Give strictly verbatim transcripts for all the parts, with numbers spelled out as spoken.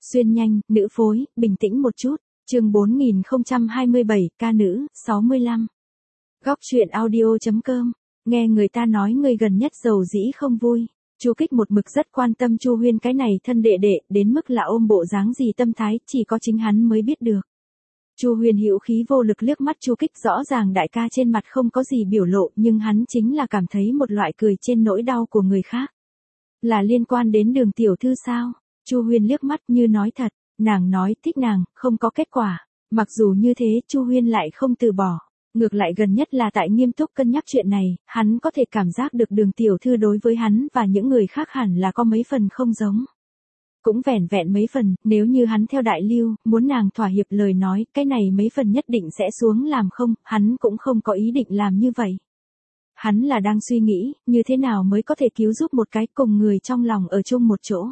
Xuyên nhanh, nữ phối, bình tĩnh một chút. Chương bốn nghìn không trăm hai mươi bảy, ca nữ, sáu mươi lăm. Góc truyện audio chấm com. Nghe người ta nói người gần nhất giàu dĩ không vui. Chu Kích một mực rất quan tâm Chu Huyên cái này thân đệ đệ, đến mức là ôm bộ dáng gì tâm thái, chỉ có chính hắn mới biết được. Chu Huyên hữu khí vô lực liếc mắt Chu Kích, rõ ràng đại ca trên mặt không có gì biểu lộ, nhưng hắn chính là cảm thấy một loại cười trên nỗi đau của người khác. Là liên quan đến Đường tiểu thư sao? Chu Huyên liếc mắt như nói thật, nàng nói thích nàng, không có kết quả. Mặc dù như thế, Chu Huyên lại không từ bỏ. Ngược lại gần nhất là tại nghiêm túc cân nhắc chuyện này, hắn có thể cảm giác được Đường tiểu thư đối với hắn và những người khác hẳn là có mấy phần không giống. Cũng vẻn vẹn mấy phần, nếu như hắn theo đại lưu, muốn nàng thỏa hiệp lời nói, cái này mấy phần nhất định sẽ xuống làm không, hắn cũng không có ý định làm như vậy. Hắn là đang suy nghĩ, như thế nào mới có thể cứu giúp một cái cùng người trong lòng ở chung một chỗ.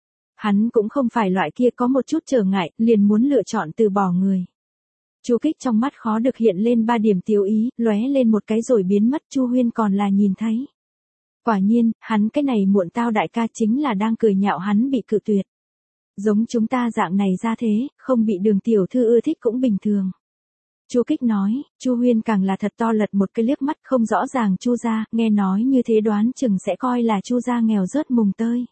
Hắn cũng không phải loại kia có một chút trở ngại, liền muốn lựa chọn từ bỏ người. Chu Kích trong mắt khó được hiện lên ba điểm tiêu ý, lóe lên một cái rồi biến mất. Chu Huyên còn là nhìn thấy. Quả nhiên, hắn cái này muộn tao đại ca chính là đang cười nhạo hắn bị cự tuyệt. Giống chúng ta dạng này ra thế, không bị Đường tiểu thư ưa thích cũng bình thường. Chu Kích nói. Chu Huyên càng là thật to lật một cái liếc mắt, không rõ ràng Chu gia, nghe nói như thế đoán chừng sẽ coi là Chu gia nghèo rớt mùng tơi.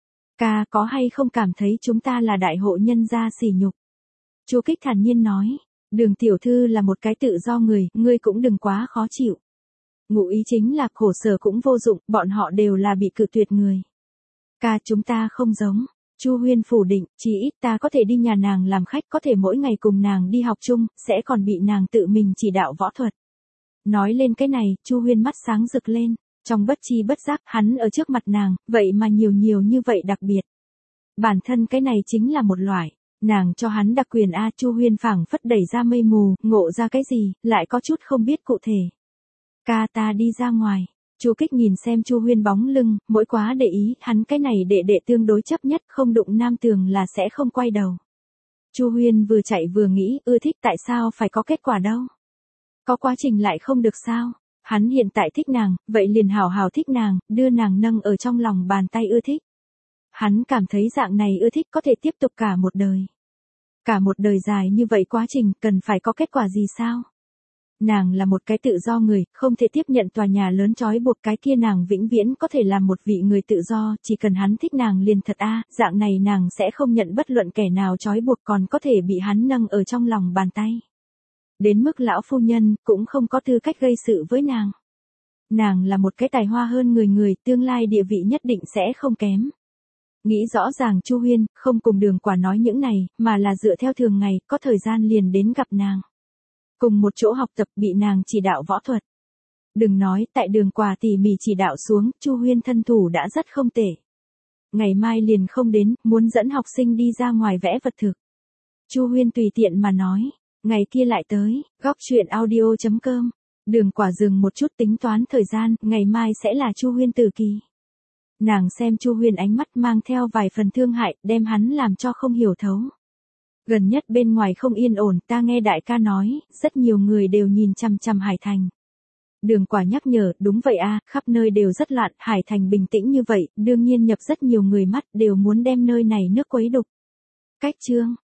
Ca có hay không cảm thấy chúng ta là đại hộ nhân gia sỉ nhục? Chu Kích thản nhiên nói. Đường tiểu thư là một cái tự do người, ngươi cũng đừng quá khó chịu. Ngụ ý chính là khổ sở cũng vô dụng, bọn họ đều là bị cự tuyệt người. Ca chúng ta không giống. Chu Huyên phủ định, chỉ ít ta có thể đi nhà nàng làm khách, có thể mỗi ngày cùng nàng đi học chung, sẽ còn bị nàng tự mình chỉ đạo võ thuật. Nói lên cái này, Chu Huyên mắt sáng rực lên, trong bất chi bất giác, hắn ở trước mặt nàng, vậy mà nhiều nhiều như vậy đặc biệt. Bản thân cái này chính là một loại, nàng cho hắn đặc quyền a. Chu Huyên phảng phất đẩy ra mây mù, ngộ ra cái gì, lại có chút không biết cụ thể. Ca ta đi ra ngoài. Chu Kích nhìn xem Chu Huyên bóng lưng, mỗi quá để ý, hắn cái này đệ đệ tương đối chấp nhất, không đụng nam tường là sẽ không quay đầu. Chu Huyên vừa chạy vừa nghĩ, ưa thích tại sao phải có kết quả đâu. Có quá trình lại không được sao. Hắn hiện tại thích nàng, vậy liền hào hào thích nàng, đưa nàng nâng ở trong lòng bàn tay ưa thích. Hắn cảm thấy dạng này ưa thích có thể tiếp tục cả một đời. Cả một đời dài như vậy quá trình, cần phải có kết quả gì sao? Nàng là một cái tự do người, không thể tiếp nhận tòa nhà lớn trói buộc, cái kia nàng vĩnh viễn có thể làm một vị người tự do, chỉ cần hắn thích nàng liền thật a, dạng này nàng sẽ không nhận bất luận kẻ nào trói buộc, còn có thể bị hắn nâng ở trong lòng bàn tay. Đến mức lão phu nhân, cũng không có tư cách gây sự với nàng. Nàng là một cái tài hoa hơn người người, tương lai địa vị nhất định sẽ không kém. Nghĩ rõ ràng Chu Huyên, không cùng Đường Quả nói những này, mà là dựa theo thường ngày, có thời gian liền đến gặp nàng. Cùng một chỗ học tập, bị nàng chỉ đạo võ thuật. Đừng nói, tại Đường Quả tỉ mỉ chỉ đạo xuống, Chu Huyên thân thủ đã rất không tệ. Ngày mai liền không đến, muốn dẫn học sinh đi ra ngoài vẽ vật thực. Chu Huyên tùy tiện mà nói, ngày kia lại tới. Góc truyện audio chấm com. Đường Quả dừng một chút tính toán thời gian, ngày mai sẽ là Chu Huyên tử kỳ. Nàng xem Chu Huyên ánh mắt mang theo vài phần thương hại, đem hắn làm cho không hiểu thấu. Gần nhất bên ngoài không yên ổn, ta nghe đại ca nói, rất nhiều người đều nhìn chằm chằm Hải Thành. Đường Quả nhắc nhở, đúng vậy a, khắp nơi đều rất loạn, Hải Thành bình tĩnh như vậy, đương nhiên nhập rất nhiều người mắt, đều muốn đem nơi này nước quấy đục. Cách chương,